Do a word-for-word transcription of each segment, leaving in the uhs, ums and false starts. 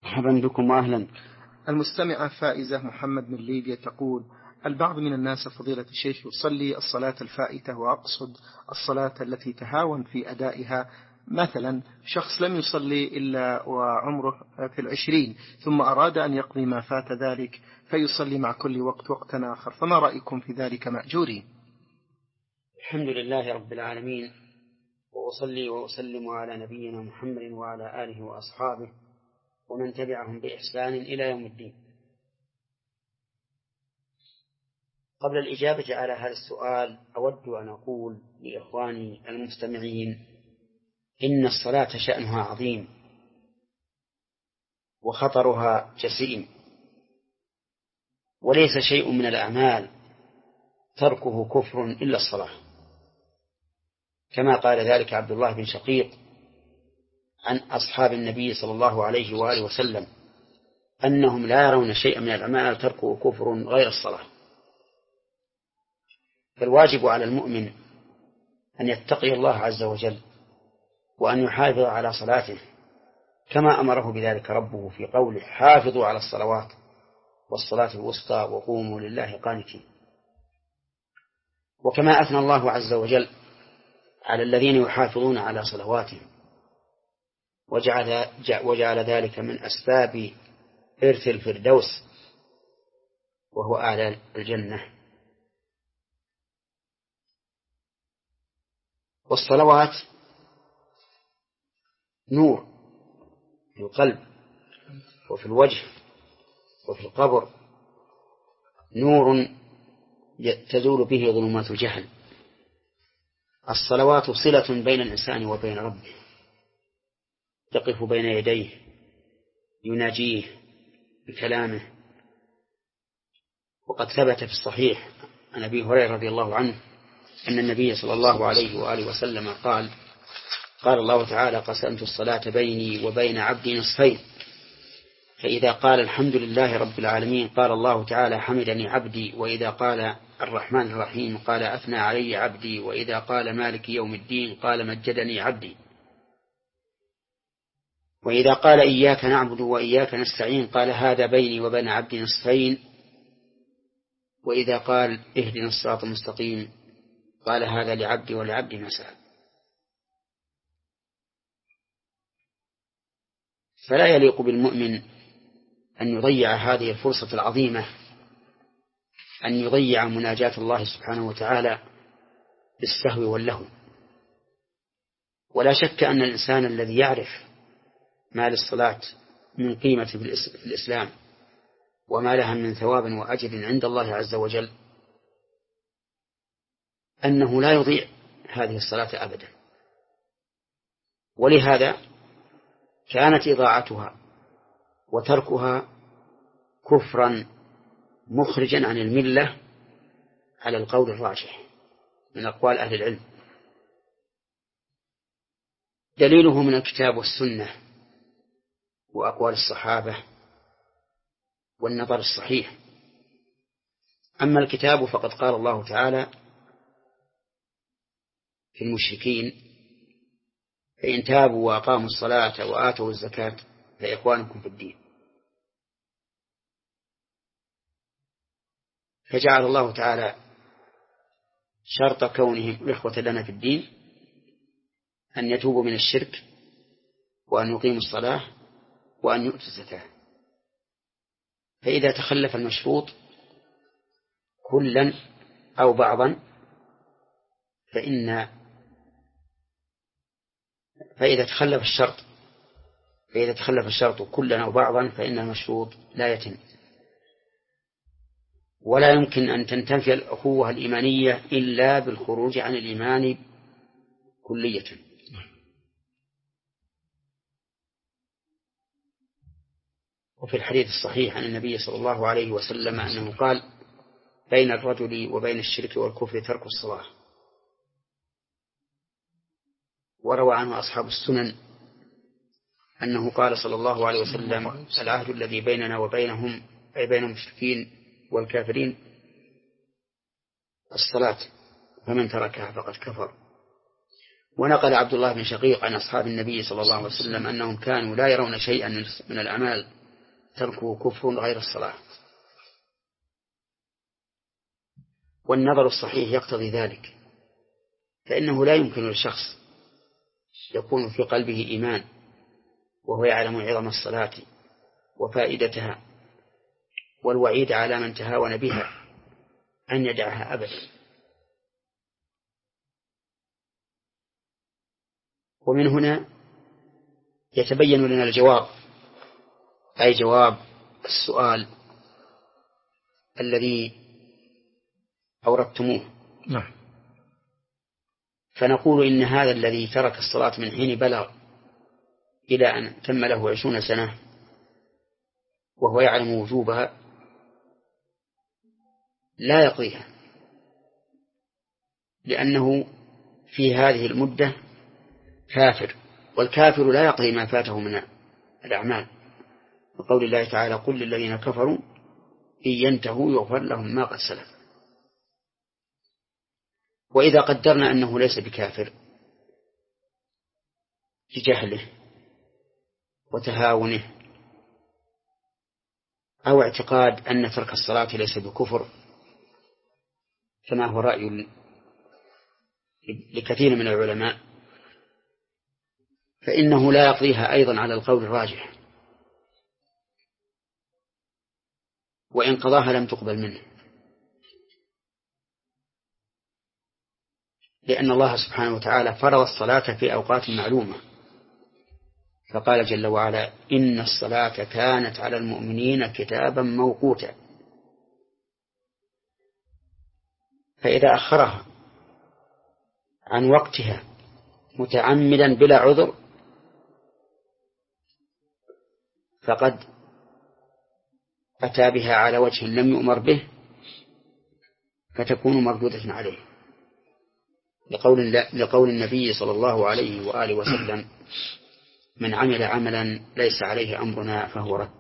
مرحبا بكم وأهلا. المستمعة فائزة محمد من ليبيا تقول: البعض من الناس فضيلة الشيخ يصلي الصلاة الفائتة، وأقصد الصلاة التي تهاون في أدائها، مثلا شخص لم يصلي إلا وعمره في العشرين ثم أراد أن يقضي ما فات ذلك فيصلي مع كل وقت وقتا آخر، فما رأيكم في ذلك مأجورين؟ الحمد لله رب العالمين، وأصلي وأسلم على نبينا محمد وعلى آله وأصحابه ومن تبعهم بإحسان إلى يوم الدين. قبل الإجابة على هذا السؤال أود أن أقول لإخواني المستمعين إن الصلاة شأنها عظيم وخطرها جسيم، وليس شيء من الأعمال تركه كفر إلا الصلاة، كما قال ذلك عبد الله بن شقيق عن أصحاب النبي صلى الله عليه وآله وسلم أنهم لا يرون شيئا من الأعمال تركه كفر غير الصلاة. فالواجب على المؤمن أن يتقي الله عز وجل وأن يحافظ على صلاته كما أمره بذلك ربه في قوله: حافظوا على الصلوات والصلاة الوسطى وقوموا لله قانتين. وكما أثنى الله عز وجل على الذين يحافظون على صلواتهم وجعل, وجعل ذلك من أسباب إرث الفردوس وهو أعلى الجنة. والصلوات نور في القلب وفي الوجه وفي القبر، نور تزول به ظلمات الجهل. الصلوات صلة بين الإنسان وبين ربه، يقف بين يديه يناجيه بكلامه. وقد ثبت في الصحيح عن أبي هريرة رضي الله عنه أن النبي صلى الله عليه وآله وسلم قال: قال الله تعالى: قسمت الصلاة بيني وبين عبدي نصفين، فإذا قال الحمد لله رب العالمين قال الله تعالى: حمدني عبدي، وإذا قال الرحمن الرحيم قال: أثنى علي عبدي، وإذا قال مالك يوم الدين قال: مجدني عبدي، وإذا قال إياك نعبد وإياك نستعين قال: هذا بيني وبين عبدي نصفين، وإذا قال اهدنا الصراط المستقيم قال: هذا لعبدي ولعبدي ما سأل. فلا يليق بالمؤمن أن يضيع هذه الفرصة العظيمة، أن يضيع مناجاة الله سبحانه وتعالى بالسهو واللهو. ولا شك أن الإنسان الذي يعرف ما للصلاة من قيمة في الإسلام وما لها من ثواب وأجر عند الله عز وجل أنه لا يضيع هذه الصلاة أبدا. ولهذا كانت إضاعتها وتركها كفرا مخرجا عن الملة على القول الراجح من أقوال أهل العلم. دليله من الكتاب والسنة وأقوال الصحابة والنظر الصحيح. أما الكتاب فقد قال الله تعالى في المشركين: فإن تابوا وأقاموا الصلاة وآتوا الزكاة فإخوانكم في الدين. فجعل الله تعالى شرط كونهم إخوة لنا في الدين أن يتوبوا من الشرك وأن يقيموا الصلاة وأن يؤتوا الزكاة. فإذا تخلف المشروط كلا أو بعضا فإن فإذا تخلف الشرط فإذا تخلف الشرط كلا أو بعضا فإن المشروط لا يتم. ولا يمكن أن تنتفي الأخوة الإيمانية إلا بالخروج عن الإيمان كلية. وفي الحديث الصحيح عن النبي صلى الله عليه وسلم أنه قال: بين الرجل وبين الشرك والكفر ترك الصلاة. وروى عنه أصحاب السنن أنه قال صلى الله عليه وسلم: العهد الذي بيننا وبينهم أي بين المشركين والكافرين الصلاة، فمن تركها فقد كفر. ونقل عبد الله بن شقيق عن أصحاب النبي صلى الله عليه وسلم أنهم كانوا لا يرون شيئا من الأعمال تركه كفر غير الصلاة. والنظر الصحيح يقتضي ذلك، فإنه لا يمكن للشخص يكون في قلبه إيمان وهو يعلم عظم الصلاة وفائدتها والوعيد على من تهاون بها أن يدعها أبدا. ومن هنا يتبين لنا الجواب، أي جواب السؤال الذي أوردتموه. نعم. فنقول إن هذا الذي ترك الصلاة من حين بلغ إلى أن تم له عشرون سنة وهو يعلم وجوبها لا يقضيها، لأنه في هذه المدة كافر، والكافر لا يقضي ما فاته من الأعمال، وقول الله تعالى: قل للذين كفروا إن ينتهوا يغفر لهم ما قد سلف. وإذا قدرنا أنه ليس بكافر لجهله وتهاونه أو اعتقاد أن ترك الصلاة ليس بكفر، كما هو رأي لكثير من العلماء، فإنه لا يقضيها أيضا على القول الراجح، وإن قضاها لم تقبل منه، لأن الله سبحانه وتعالى فرض الصلاة في أوقات معلومة، فقال جل وعلا: إن الصلاة كانت على المؤمنين كتابا موقوتا. فإذا أخرها عن وقتها متعمدا بلا عذر فقد أتى بها على وجه لم يؤمر به، فتكون مردودة عليه، لقول, لقول النبي صلى الله عليه وآله وسلم: من عمل عملا ليس عليه أمرنا فهو رد.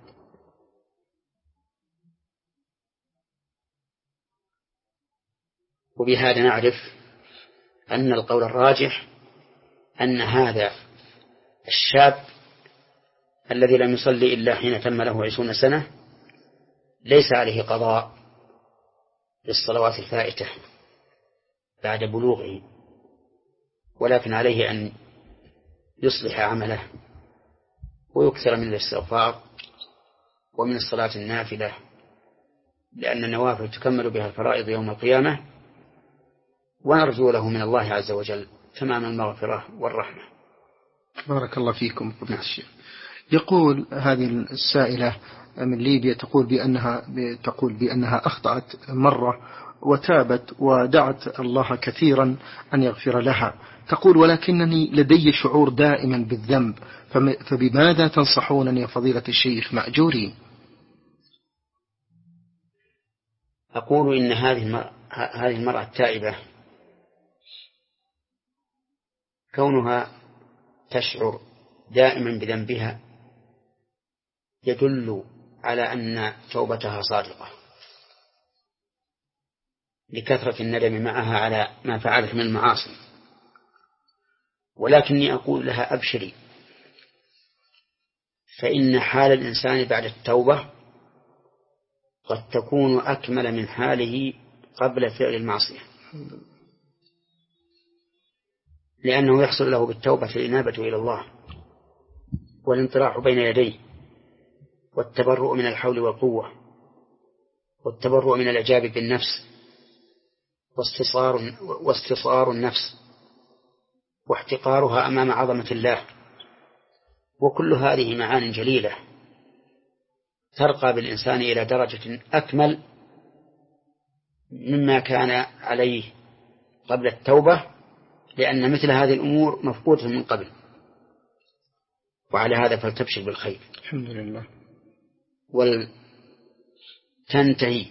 وبهذا نعرف أن القول الراجح أن هذا الشاب الذي لم يصلي إلا حين تم له عشرون سنة ليس عليه قضاء للصلوات الفائتة بعد بلوغه، ولكن عليه أن يصلح عمله ويكثر من الاستغفار ومن الصلاة النافلة، لأن النوافل تكمل بها الفرائض يوم القيامة، ونرجو له من الله عز وجل تمام المغفرة والرحمة. بارك الله فيكم فضيلة الشيخ. يقول هذه السائلة من ليبيا تقول بأنها تقول بأنها أخطأت مرة وتابت ودعت الله كثيرا أن يغفر لها. تقول: ولكنني لدي شعور دائما بالذنب، فبماذا تنصحونني يا فضيلة الشيخ مأجورين؟ أقول إن هذه هذه المرأة التائبة كونها تشعر دائما بذنبها يدل على أن توبتها صادقة، لكثرة الندم معها على ما فعلت من المعاصي. ولكني أقول لها: أبشري، فإن حال الإنسان بعد التوبة قد تكون أكمل من حاله قبل فعل المعصية، لأنه يحصل له بالتوبة الإنابة إلى الله والانطراح بين يديه والتبرؤ من الحول والقوة والتبرؤ من الإعجاب بالنفس واستصار, واستصار النفس واحتقارها أمام عظمة الله. وكل هذه معان جليلة ترقى بالإنسان إلى درجة أكمل مما كان عليه قبل التوبة، لأن مثل هذه الأمور مفقودة من قبل. وعلى هذا فلتبشر بالخير الحمد لله، ولتنتهي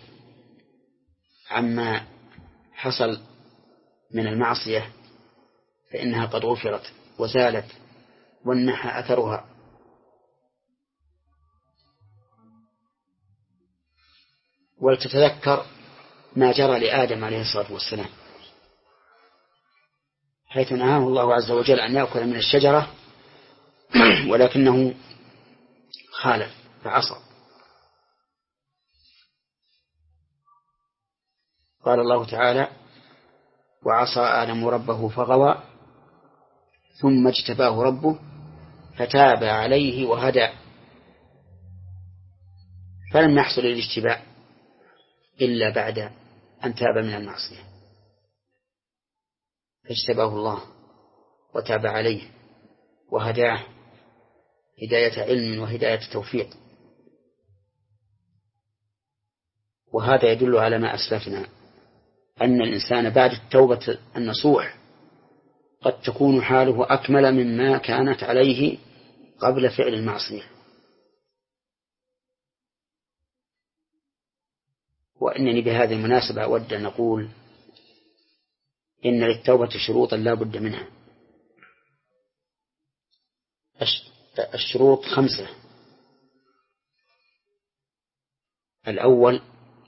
عما حصل من المعصية، فإنها قد غفرت وزالت وانحى أثرها. ولتتذكر ما جرى لآدم عليه الصلاة والسلام، حيث نهاه الله عز وجل أن يأكل من الشجرة ولكنه خالف فعصى، قال الله تعالى: وعصى آدم ربه فغوى ثم اجتباه ربه فتاب عليه وهدى. فلم يحصل الاجتباء إلا بعد أن تاب من المعصية، فاجتباه الله وتاب عليه وهداه هداية علم وهداية توفيق. وهذا يدل على ما أسلفنا، أن الإنسان بعد التوبة النصوح قد تكون حاله أكمل مما كانت عليه قبل فعل المعصية. وإنني بهذه المناسبة أود أن أقول إن للتوبة شروطا لا بد منها. الشروط خمسة: الأول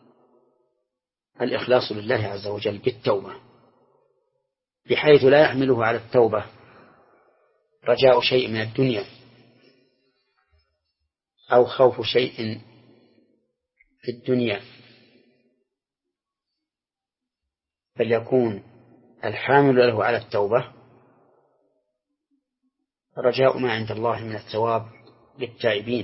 الإخلاص لله عز وجل بالتوبة، بحيث لا يحمله على التوبة رجاء شيء من الدنيا أو خوف شيء في الدنيا، بل يكون الحامل له على التوبة رجاء ما عند الله من الثواب للتائبين.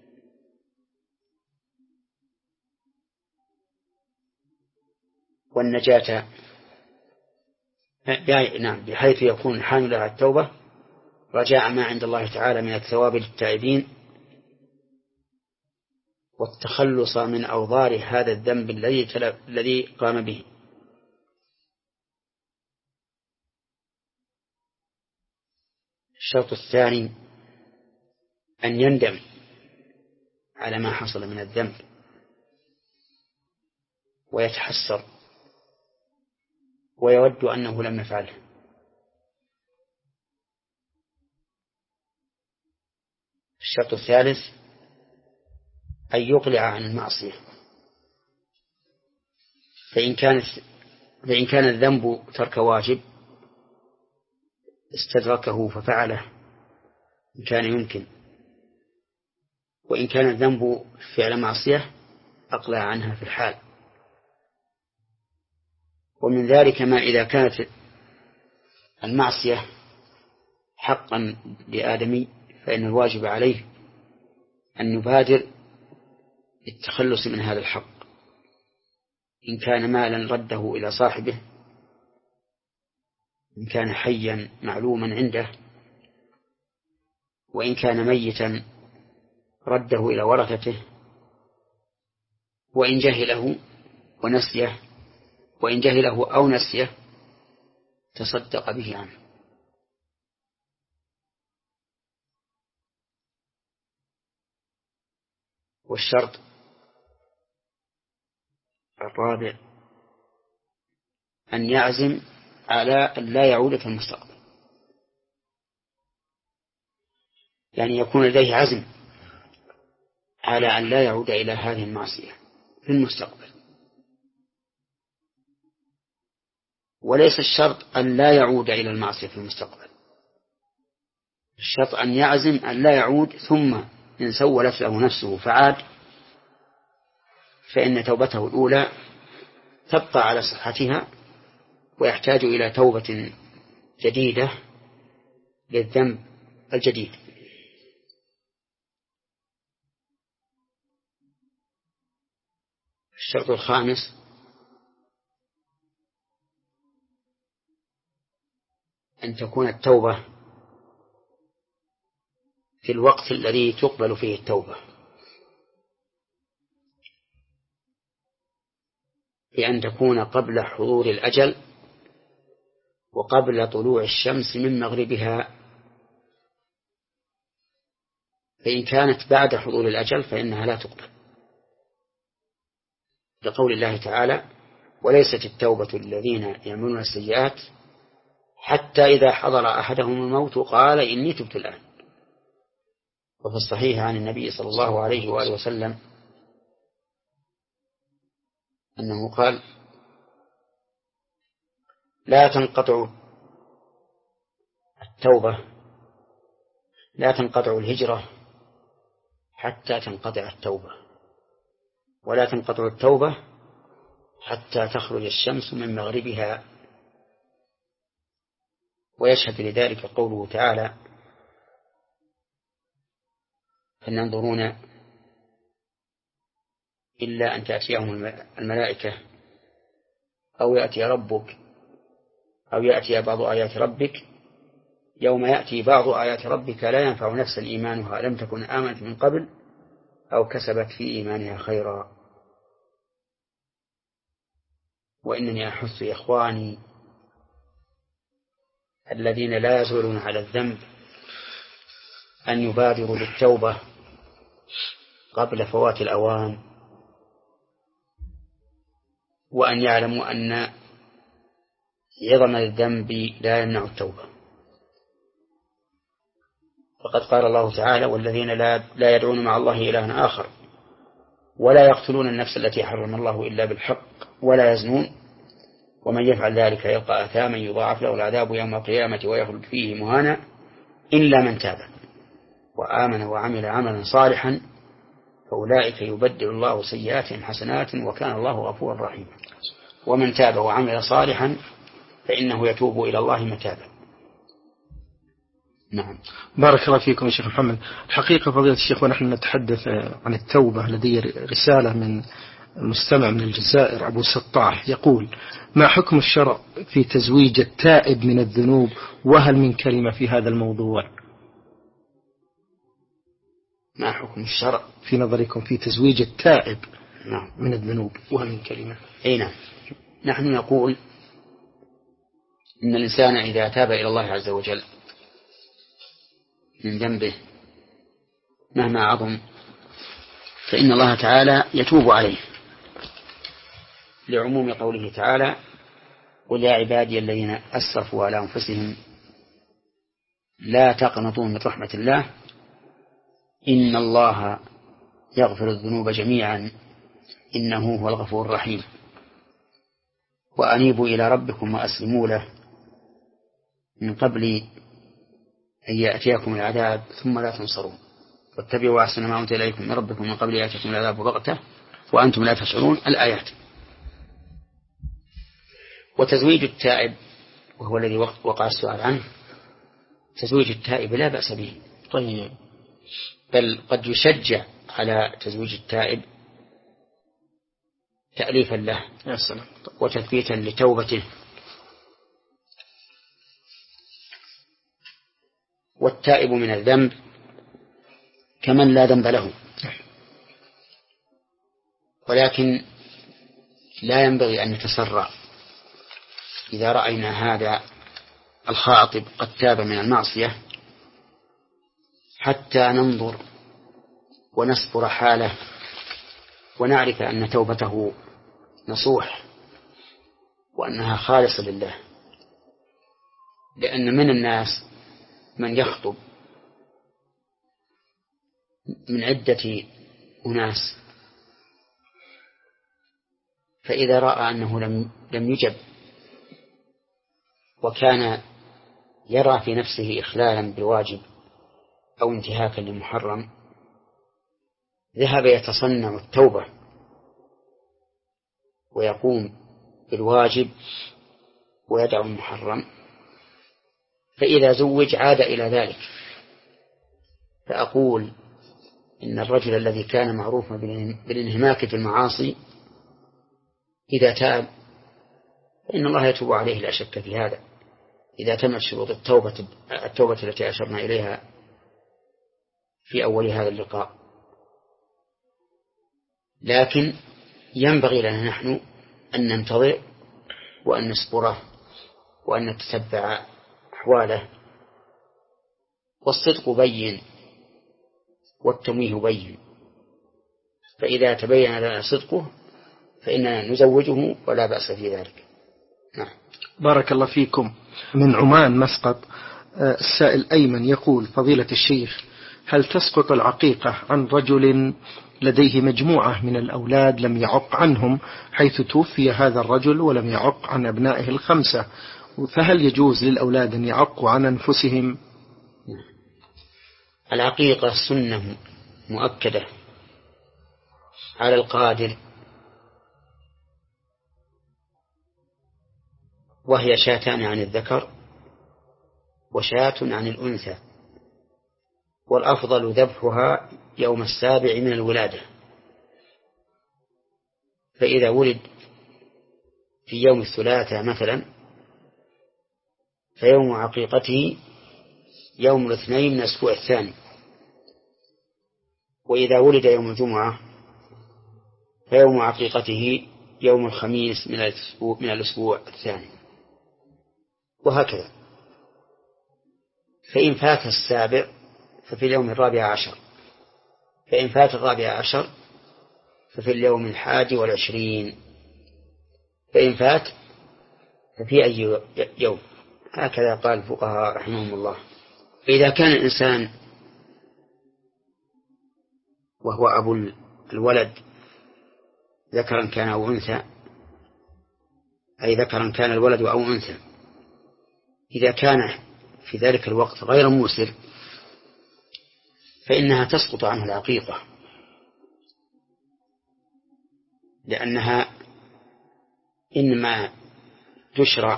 والنجاة، نعم، بحيث يكون الحامل على التوبة رجاء ما عند الله تعالى من الثواب للتائبين، والتخلص من أوضار هذا الذنب الذي الذي قام به. الشرط الثاني أن يندم على ما حصل من الذنب ويتحسر ويود أنه لم يفعله. الشرط الثالث أن يقلع عن المعصية، فإن كانت فإن كان الذنب ترك واجب استدركه ففعله إن كان يمكن، وإن كان الذنب فعل معصية أقلع عنها في الحال. ومن ذلك ما إذا كانت المعصية حقا لآدمي فإن الواجب عليه أن يبادر بالتخلص من هذا الحق، إن كان مالا رده إلى صاحبه، إن كان حيا معلوما عنده، وإن كان ميتا رده إلى ورثته، وإن جهله ونسيه وإن جهله أو نسيه تصدق به عنه. والشرط الرابع أن يعزم على أن لا يعود في المستقبل، يعني يكون لديه عزم على أن لا يعود إلى هذه المعصية في المستقبل. وليس الشرط أن لا يعود إلى المعصية في المستقبل، الشرط أن يعزم أن لا يعود، ثم إن سولت له نفسه فعاد فإن توبته الأولى تبقى على صحتها، ويحتاج إلى توبة جديدة للذنب الجديد. الشرط الخامس أن تكون التوبة في الوقت الذي تقبل فيه التوبة، بأن تكون قبل حضور الأجل وقبل طلوع الشمس من مغربها. فإن كانت بعد حضور الأجل فإنها لا تقبل، لقول الله تعالى: وليست التوبة للذين يعملون السيئات حتى إذا حضر أحدهم الموت قال إني تبت الآن. وفي الصحيح عن النبي صلى الله عليه وآله وسلم أنه قال: لا تنقطع التوبة لا تنقطع الهجرة حتى تنقطع التوبة، ولا تنقطع التوبة حتى تخرج الشمس من مغربها. ويشهد لذلك قوله تعالى: هل ينظرون إلا أن تأتيهم الملائكة أو يأتي ربك أو يأتي بعض آيات ربك يوم يأتي بعض آيات ربك لا ينفع نفسا إيمانها لم تكن آمنت من قبل أو كسبت في إيمانها خيرا. وإنني أحث إخواني الذين لا يزولون على الذنب أن يبادروا بالتوبة قبل فوات الأوان، وأن يعلموا أن عظم الذنب لا يمنع التوبة. فقد قال الله تعالى: والذين لا, لا يدعون مع الله إلها آخر ولا يقتلون النفس التي حرم الله إلا بالحق ولا يزنون ومن يفعل ذلك يلقى أثاما يضاعف له العذاب يوم القيامة ويخلد فيه مهانا إلا من تاب وآمن وعمل عملا صالحا فأولئك يبدل الله سيئاتهم حسنات وكان الله غفورا رحيما. ومن تاب وعمل صالحا فإنه يتوب إلى الله متابا. نعم. بارك الله فيكم يا شيخ محمد. الحقيقة فضيلة الشيخ ونحن نتحدث عن التوبة لدي رسالة من مستمع من الجزائر أبو سطاح يقول: ما حكم الشرع في تزويج التائب من الذنوب وهل من كلمة في هذا الموضوع؟ ما حكم الشرع في نظركم في تزويج التائب نعم. من الذنوب وهل من كلمة؟ أي نعم. نحن نقول إن الإنسان إذا تاب إلى الله عز وجل من ذنبه مهما عظم فإن الله تعالى يتوب عليه، لعموم قوله تعالى: قل يا عبادي الذين أسرفوا على أنفسهم لا تقنطوا من رحمة الله إن الله يغفر الذنوب جميعا إنه هو الغفور الرحيم وأنيبوا إلى ربكم وأسلموا له من قبل أن يأتيكم العذاب ثم لا تنصرون واتبعوا أحسن ما أنزل إليكم من ربكم من قبل أن يأتيكم العذاب بغتة وأنتم لا تشعرون. الآيات. وتزويج التائب وهو الذي وقع السؤال عنه، تزويج التائب لا بأس به، طيب، بل قد يشجع على تزويج التائب تأليفا له يا سلام وتثبيتا لتوبته. والتائب من الذنب كمن لا ذنب له، ولكن لا ينبغي أن نتسرع إذا رأينا هذا الخاطب قد تاب من المعصية حتى ننظر ونسبر حاله ونعرف أن توبته نصوح وأنها خالصة لله. لأن من الناس من يخطب من عدة أناس فإذا رأى أنه لم لم يجب وكان يرى في نفسه إخلالا بالواجب أو انتهاكا للمحرم ذهب يتصنع التوبة ويقوم بالواجب ويدع المحرم، فإذا زوج عاد إلى ذلك. فأقول إن الرجل الذي كان معروفا بالانهماك في المعاصي إذا تاب فإن الله يتوب عليه لا شك في هذا إذا تمت شروط التوبة التوبة التي أشرنا إليها في أول هذا اللقاء. لكن ينبغي لنا نحن أن ننتظر وأن نصبره وأن نتتبع أحواله. والصدق بين والتمويه بين، فإذا تبين لنا صدقه فإننا نزوجه ولا بأس في ذلك. نعم. بارك الله فيكم. من عمان مسقط السائل أيمن يقول: فضيلة الشيخ، هل تسقط العقيقة عن رجل لديه مجموعة من الأولاد لم يعق عنهم حيث توفي هذا الرجل ولم يعق عن أبنائه الخمسة، فهل يجوز للأولاد أن يعقوا عن أنفسهم؟ العقيقة سنة مؤكدة على القادر وهي شاتان عن الذكر وشاة عن الأنثى، والأفضل ذبحها يوم السابع من الولادة. فإذا ولد في يوم الثلاثاء مثلا فيوم عقيقته يوم الاثنين من الأسبوع الثاني، وإذا ولد يوم الجمعة فيوم عقيقته يوم الخميس من الأسبوع, من الأسبوع الثاني، وهكذا. فإن فات السابع ففي اليوم الرابع عشر، فإن فات الرابع عشر ففي اليوم الحادي والعشرين، فإن فات ففي أي يوم. هكذا قال الفقهاء رحمهم الله. إذا كان الإنسان وهو أبو الولد ذكرا كان أو أنثى، أي ذكرا كان الولد أو أنثى، إذا كان في ذلك الوقت غير موسر فإنها تسقط عنه العقيقة، لأنها إنما تشرع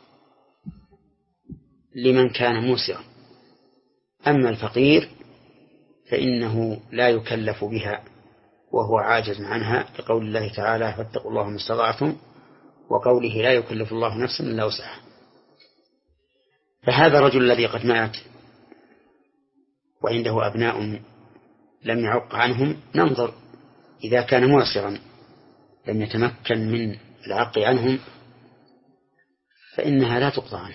لمن كان موسرا، أما الفقير فإنه لا يكلف بها وهو عاجز عنها، لقول الله تعالى فاتقوا الله ما استطعتم، وقوله لا يكلف الله نفسا إلا وسعها. فهذا الرجل الذي قد مات وعنده أبناء لم يعق عنهم، ننظر إذا كان معسرا لم يتمكن من العق عنهم فإنها لا تقضى عنه،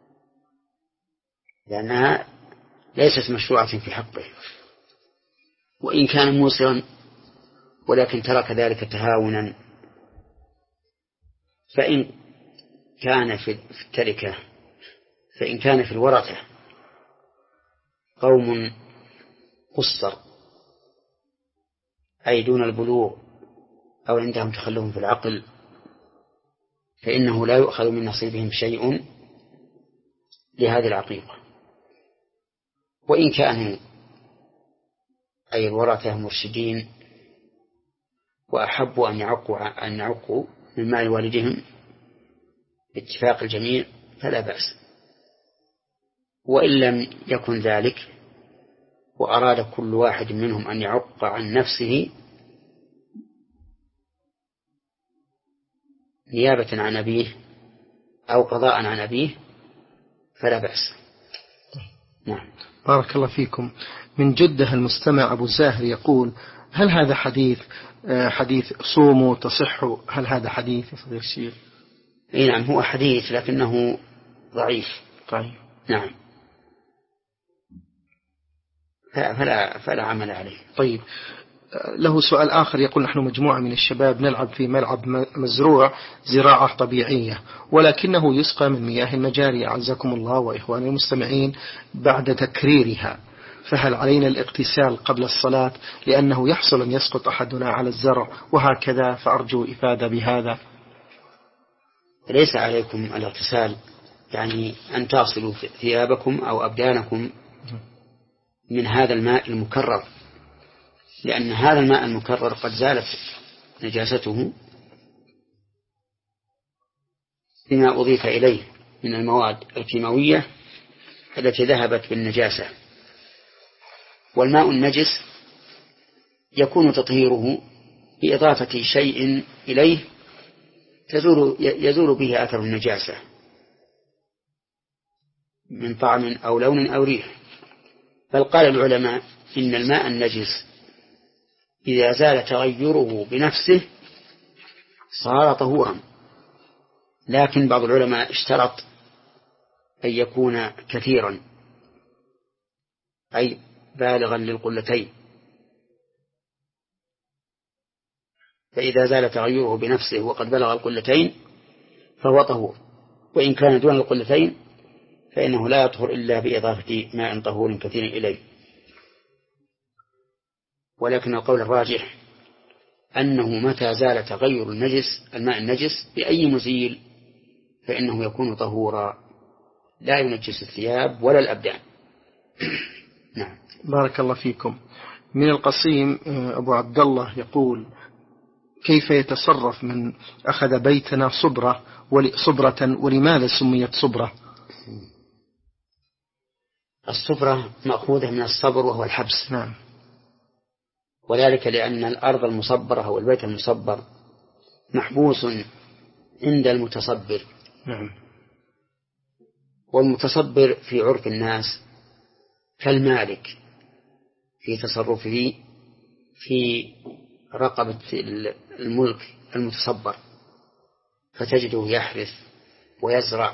لأنها ليست مشروعة في حقه. وإن كان موسرا ولكن ترك ذلك تهاونا، فإن كان في التركة فإن كان في الورثة قوم قصر أي دون البلوغ أو عندهم تخلف في العقل، فإنه لا يؤخذ من نصيبهم شيء لهذه العقيقة. وإن كانوا أي الورثة مرشدين وأحبوا أن يعقوا, أن يعقوا من مال والدهم باتفاق الجميع فلا بأس. وإن لم يكن ذلك وأراد كل واحد منهم أن يعق عن نفسه نيابة عن أبيه أو قضاء عن أبيه فلا بأس. نعم. بارك الله فيكم. من جدة المستمع أبو زاهر يقول: هل هذا حديث حديث صوموا تصحوا، هل هذا حديث يا فضيلة الشيخ؟ إيه نعم، هو حديث لكنه ضعيف. طيب. نعم، فلا, فلا عمل عليه. طيب، له سؤال آخر يقول: نحن مجموعة من الشباب نلعب في ملعب مزروع زراعة طبيعية، ولكنه يسقى من مياه المجاري أعزكم الله وإخواني المستمعين بعد تكريرها، فهل علينا الاغتسال قبل الصلاة لأنه يحصل أن يسقط أحدنا على الزرع وهكذا، فأرجو إفادة بهذا. ليس عليكم الاغتسال، يعني أن تصلوا ثيابكم أو أبدانكم من هذا الماء المكرر، لأن هذا الماء المكرر قد زالت نجاسته بما أضيف إليه من المواد الكيماوية التي ذهبت بالنجاسة. والماء النجس يكون تطهيره بإضافة شيء إليه تزول يزول به أثر النجاسة من طعم أو لون أو ريح. بل قال العلماء إن الماء النجس إذا زال تغيره بنفسه صار طهورا، لكن بعض العلماء اشترط أن يكون كثيرا أي بالغا للقلتين، فإذا زال تغيره بنفسه وقد بلغ القلتين فهو طهور، وإن كان دون القلتين فإنه لا يطهر إلا بإضافة ماء طهور كثير إليه. ولكن القول الراجح أنه متى زال تغير النجس الماء النجس بأي مزيل فإنه يكون طهورا لا ينجس الثياب ولا الأبدان. نعم. بارك الله فيكم. من القصيم أبو عبد الله يقول: كيف يتصرف من أخذ بيتنا صبرة صبرة ولماذا سميت صبرة؟ الصبرة مأخوذة من الصبر وهو الحبس. نعم. وذلك لأن الأرض المصبرة أو البيت المصبر محبوس عند المتصبر. نعم. والمتصبر في عرف الناس كالمالك في تصرفه في رقبة الملك المتصبر، فتجده يحرث ويزرع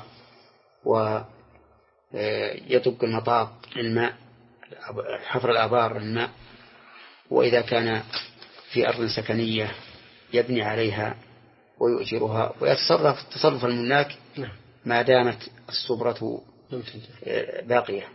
ويطب المطاق للماء، حفر الآبار للماء، وإذا كان في أرض سكنية يبني عليها ويؤجرها ويتصرف تصرف الملاك ما دامت الصبرة باقية،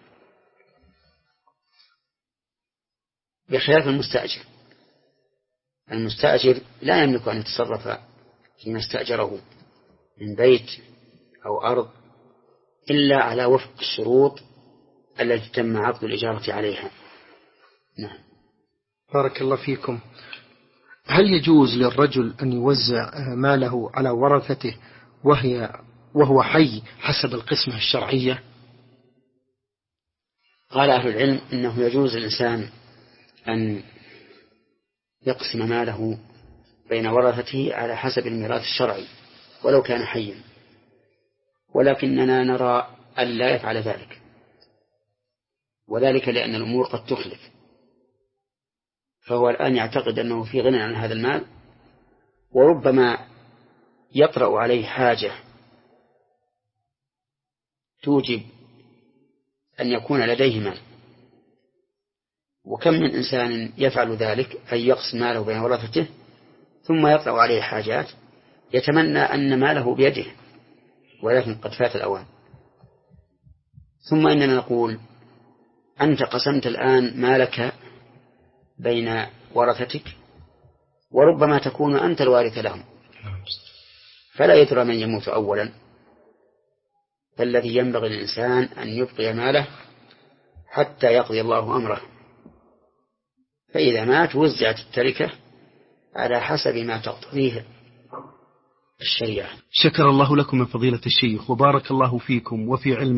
بخلاف المستأجر. المستأجر لا يملك أن يتصرف فيما استأجره من بيت أو أرض إلا على وفق الشروط التي تم عقد الإجارة عليها. نعم. بارك الله فيكم. هل يجوز للرجل أن يوزع ماله على ورثته وهي وهو حي حسب القسمة الشرعية؟ قال أهل العلم إنه يجوز للإنسان أن يقسم ماله بين ورثته على حسب الميراث الشرعي ولو كان حيا، ولكننا نرى أن لا يفعل ذلك، وذلك لأن الأمور قد تخلف، فهو الآن يعتقد أنه في غنى عن هذا المال، وربما يطرأ عليه حاجة توجب أن يكون لديه مال. وكم من إنسان يفعل ذلك، أن يقسم ماله بين ورثته ثم يطرأ عليه حاجات يتمنى أن ماله بيده ولكن قد فات الأوان. ثم إننا نقول أنت قسمت الآن مالك بين ورثتك وربما تكون أنت الوارث لهم، فلا يدرى من يموت أولا، فالذي ينبغي للإنسان أن يبقي ماله حتى يقضي الله أمره، فإذا مات وزعت التركة على حسب ما تقتضيه الشريعة. شكر الله لكم من فضيلة الشيخ وبارك الله فيكم وفي علم